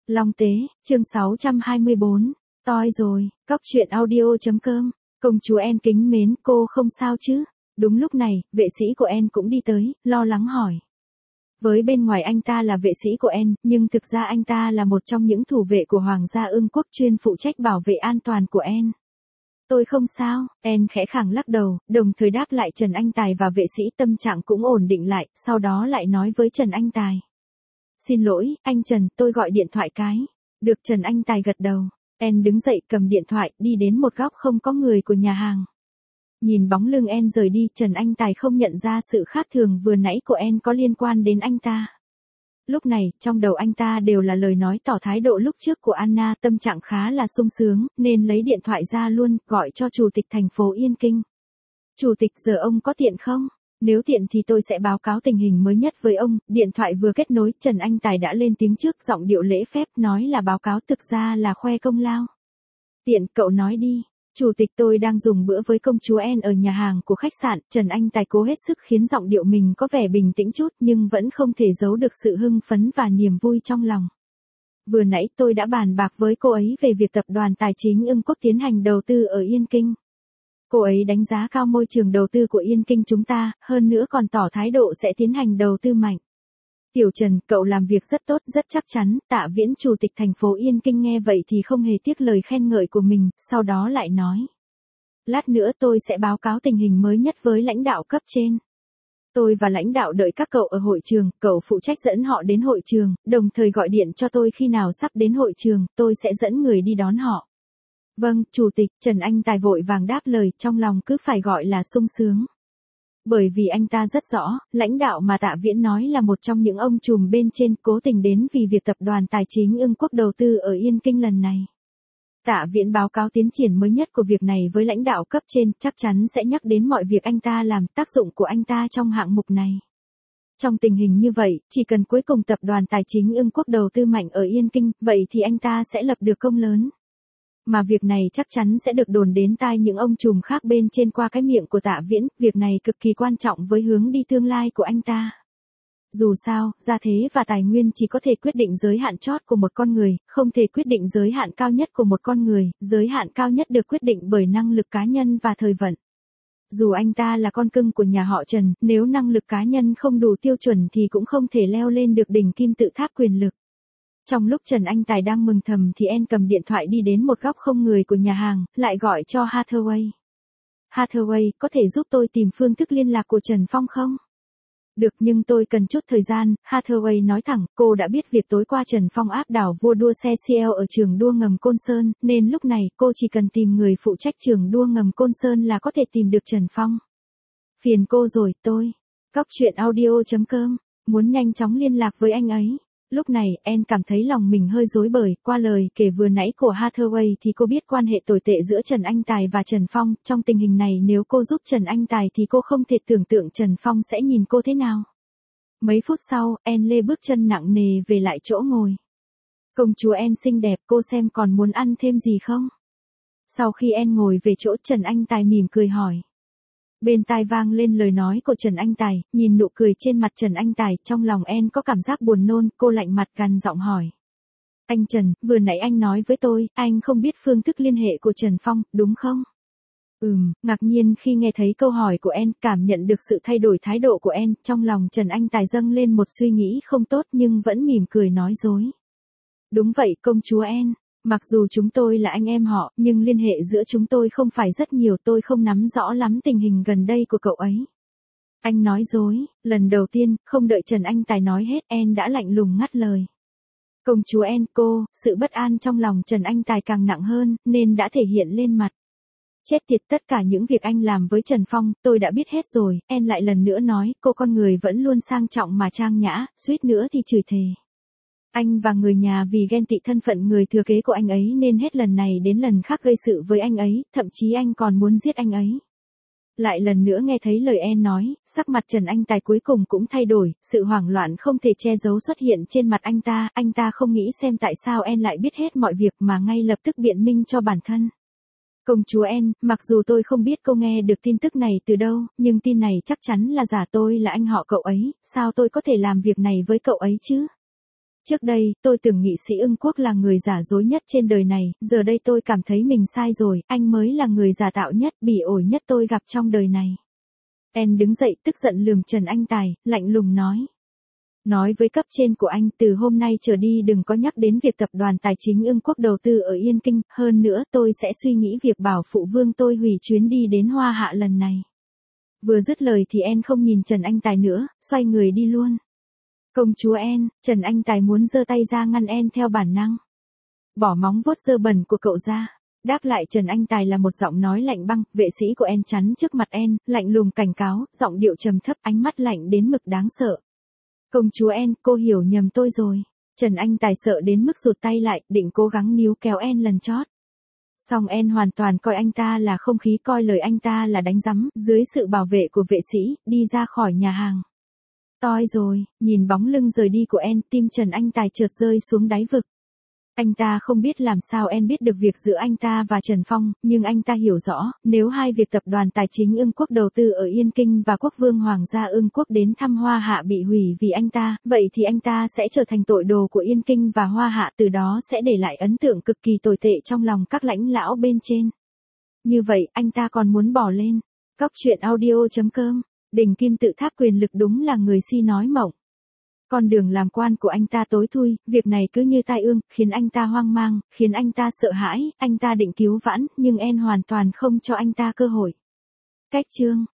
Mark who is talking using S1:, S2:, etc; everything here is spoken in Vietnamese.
S1: Long Tế, chương 624. Toi rồi, cóc truyện audio.com. Công chúa En kính mến, cô không sao chứ? Đúng lúc này, vệ sĩ của En cũng đi tới, lo lắng hỏi. Với bên ngoài anh ta là vệ sĩ của En, nhưng thực ra anh ta là một trong những thủ vệ của Hoàng gia Ưng Quốc chuyên phụ trách bảo vệ an toàn của En. Tôi không sao, En khẽ khàng lắc đầu, đồng thời đáp lại Trần Anh Tài và vệ sĩ tâm trạng cũng ổn định lại, sau đó lại nói với Trần Anh Tài. Xin lỗi, anh Trần, tôi gọi điện thoại cái. Được, Trần Anh Tài gật đầu. En đứng dậy cầm điện thoại, đi đến một góc không có người của nhà hàng. Nhìn bóng lưng En rời đi, Trần Anh Tài không nhận ra sự khác thường vừa nãy của En có liên quan đến anh ta. Lúc này, trong đầu anh ta đều là lời nói tỏ thái độ lúc trước của Anna, tâm trạng khá là sung sướng, nên lấy điện thoại ra luôn, gọi cho chủ tịch thành phố Yên Kinh. Chủ tịch, giờ ông có tiện không? Nếu tiện thì tôi sẽ báo cáo tình hình mới nhất với ông. Điện thoại vừa kết nối, Trần Anh Tài đã lên tiếng trước, giọng điệu lễ phép, nói là báo cáo, thực ra là khoe công lao. Tiện, cậu nói đi. Chủ tịch, tôi đang dùng bữa với công chúa En ở nhà hàng của khách sạn. Trần Anh Tài cố hết sức khiến giọng điệu mình có vẻ bình tĩnh chút, nhưng vẫn không thể giấu được sự hưng phấn và niềm vui trong lòng. Vừa nãy tôi đã bàn bạc với cô ấy về việc tập đoàn tài chính Ưng Quốc tiến hành đầu tư ở Yên Kinh. Cô ấy đánh giá cao môi trường đầu tư của Yên Kinh chúng ta, hơn nữa còn tỏ thái độ sẽ tiến hành đầu tư mạnh. Tiểu Trần, cậu làm việc rất tốt, rất chắc chắn. Tạ Viễn, chủ tịch thành phố Yên Kinh nghe vậy thì không hề tiếc lời khen ngợi của mình, sau đó lại nói. Lát nữa tôi sẽ báo cáo tình hình mới nhất với lãnh đạo cấp trên. Tôi và lãnh đạo đợi các cậu ở hội trường, cậu phụ trách dẫn họ đến hội trường, đồng thời gọi điện cho tôi khi nào sắp đến hội trường, tôi sẽ dẫn người đi đón họ. Vâng, chủ tịch, Trần Anh Tài vội vàng đáp lời, trong lòng cứ phải gọi là sung sướng. Bởi vì anh ta rất rõ, lãnh đạo mà Tạ Viễn nói là một trong những ông trùm bên trên, cố tình đến vì việc tập đoàn tài chính Ưng Quốc đầu tư ở Yên Kinh lần này. Tạ Viễn báo cáo tiến triển mới nhất của việc này với lãnh đạo cấp trên, chắc chắn sẽ nhắc đến mọi việc anh ta làm, tác dụng của anh ta trong hạng mục này. Trong tình hình như vậy, chỉ cần cuối cùng tập đoàn tài chính Ưng Quốc đầu tư mạnh ở Yên Kinh, vậy thì anh ta sẽ lập được công lớn. Mà việc này chắc chắn sẽ được đồn đến tai những ông trùm khác bên trên qua cái miệng của Tạ Viễn, việc này cực kỳ quan trọng với hướng đi tương lai của anh ta. Dù sao, gia thế và tài nguyên chỉ có thể quyết định giới hạn chót của một con người, không thể quyết định giới hạn cao nhất của một con người, giới hạn cao nhất được quyết định bởi năng lực cá nhân và thời vận. Dù anh ta là con cưng của nhà họ Trần, nếu năng lực cá nhân không đủ tiêu chuẩn thì cũng không thể leo lên được đỉnh kim tự tháp quyền lực. Trong lúc Trần Anh Tài đang mừng thầm thì En cầm điện thoại đi đến một góc không người của nhà hàng, lại gọi cho Hathaway. Hathaway, có thể giúp tôi tìm phương thức liên lạc của Trần Phong không? Được, nhưng tôi cần chút thời gian. Hathaway nói thẳng, cô đã biết việc tối qua Trần Phong áp đảo vua đua xe CL ở trường đua ngầm Côn Sơn, nên lúc này cô chỉ cần tìm người phụ trách trường đua ngầm Côn Sơn là có thể tìm được Trần Phong. Phiền cô rồi, tôi. Cóc truyện audio.com, muốn nhanh chóng liên lạc với anh ấy. Lúc này, En cảm thấy lòng mình hơi rối bời, qua lời kể vừa nãy của Hathaway thì cô biết quan hệ tồi tệ giữa Trần Anh Tài và Trần Phong, trong tình hình này nếu cô giúp Trần Anh Tài thì cô không thể tưởng tượng Trần Phong sẽ nhìn cô thế nào. Mấy phút sau, En lê bước chân nặng nề về lại chỗ ngồi. Công chúa En xinh đẹp, cô xem còn muốn ăn thêm gì không? Sau khi En ngồi về chỗ, Trần Anh Tài mỉm cười hỏi. Bên tai vang lên lời nói của Trần Anh Tài, nhìn nụ cười trên mặt Trần Anh Tài, trong lòng En có cảm giác buồn nôn, cô lạnh mặt gằn giọng hỏi. Anh Trần, vừa nãy anh nói với tôi, anh không biết phương thức liên hệ của Trần Phong, đúng không? Ngạc nhiên khi nghe thấy câu hỏi của En, cảm nhận được sự thay đổi thái độ của En, trong lòng Trần Anh Tài dâng lên một suy nghĩ không tốt nhưng vẫn mỉm cười nói dối. Đúng vậy, công chúa En. Mặc dù chúng tôi là anh em họ, nhưng liên hệ giữa chúng tôi không phải rất nhiều, tôi không nắm rõ lắm tình hình gần đây của cậu ấy. Anh nói dối, lần đầu tiên, không đợi Trần Anh Tài nói hết, En đã lạnh lùng ngắt lời. Công chúa En, cô, sự bất an trong lòng Trần Anh Tài càng nặng hơn, nên đã thể hiện lên mặt. Chết tiệt, tất cả những việc anh làm với Trần Phong, tôi đã biết hết rồi. En lại lần nữa nói, cô con người vẫn luôn sang trọng mà trang nhã, suýt nữa thì chửi thề. Anh và người nhà vì ghen tị thân phận người thừa kế của anh ấy nên hết lần này đến lần khác gây sự với anh ấy, thậm chí anh còn muốn giết anh ấy. Lại lần nữa nghe thấy lời En nói, sắc mặt Trần Anh Tài cuối cùng cũng thay đổi, sự hoảng loạn không thể che giấu xuất hiện trên mặt anh ta không nghĩ xem tại sao En lại biết hết mọi việc mà ngay lập tức biện minh cho bản thân. Công chúa En, mặc dù tôi không biết cô nghe được tin tức này từ đâu, nhưng tin này chắc chắn là giả, tôi là anh họ cậu ấy, sao tôi có thể làm việc này với cậu ấy chứ? Trước đây, tôi tưởng nghị sĩ Ưng Quốc là người giả dối nhất trên đời này, giờ đây tôi cảm thấy mình sai rồi, anh mới là người giả tạo nhất, bỉ ổi nhất tôi gặp trong đời này. En đứng dậy tức giận lườm Trần Anh Tài, lạnh lùng nói. Nói với cấp trên của anh từ hôm nay trở đi đừng có nhắc đến việc tập đoàn tài chính Ưng Quốc đầu tư ở Yên Kinh, hơn nữa tôi sẽ suy nghĩ việc bảo phụ vương tôi hủy chuyến đi đến Hoa Hạ lần này. Vừa dứt lời thì En không nhìn Trần Anh Tài nữa, xoay người đi luôn. Công chúa En, Trần Anh Tài muốn giơ tay ra ngăn En theo bản năng. Bỏ móng vuốt dơ bẩn của cậu ra. Đáp lại Trần Anh Tài là một giọng nói lạnh băng, vệ sĩ của En chắn trước mặt En, lạnh lùng cảnh cáo, giọng điệu trầm thấp, ánh mắt lạnh đến mực đáng sợ. Công chúa En, cô hiểu nhầm tôi rồi. Trần Anh Tài sợ đến mức rụt tay lại, định cố gắng níu kéo En lần chót. Song En hoàn toàn coi anh ta là không khí, coi lời anh ta là đánh rắm, dưới sự bảo vệ của vệ sĩ, đi ra khỏi nhà hàng. Toi rồi, nhìn bóng lưng rời đi của En, tim Trần Anh Tài chợt rơi xuống đáy vực. Anh ta không biết làm sao En biết được việc giữa anh ta và Trần Phong, nhưng anh ta hiểu rõ, nếu hai việc tập đoàn tài chính Ưng Quốc đầu tư ở Yên Kinh và Quốc vương Hoàng gia Ưng Quốc đến thăm Hoa Hạ bị hủy vì anh ta, vậy thì anh ta sẽ trở thành tội đồ của Yên Kinh và Hoa Hạ, từ đó sẽ để lại ấn tượng cực kỳ tồi tệ trong lòng các lãnh lão bên trên. Như vậy, anh ta còn muốn bỏ lên. Cóc truyện audio.com, Đình Kim tự tháp quyền lực đúng là người si nói mộng. Con đường làm quan của anh ta tối thui, việc này cứ như tai ương, khiến anh ta hoang mang, khiến anh ta sợ hãi, anh ta định cứu vãn, nhưng En hoàn toàn không cho anh ta cơ hội. Cách chương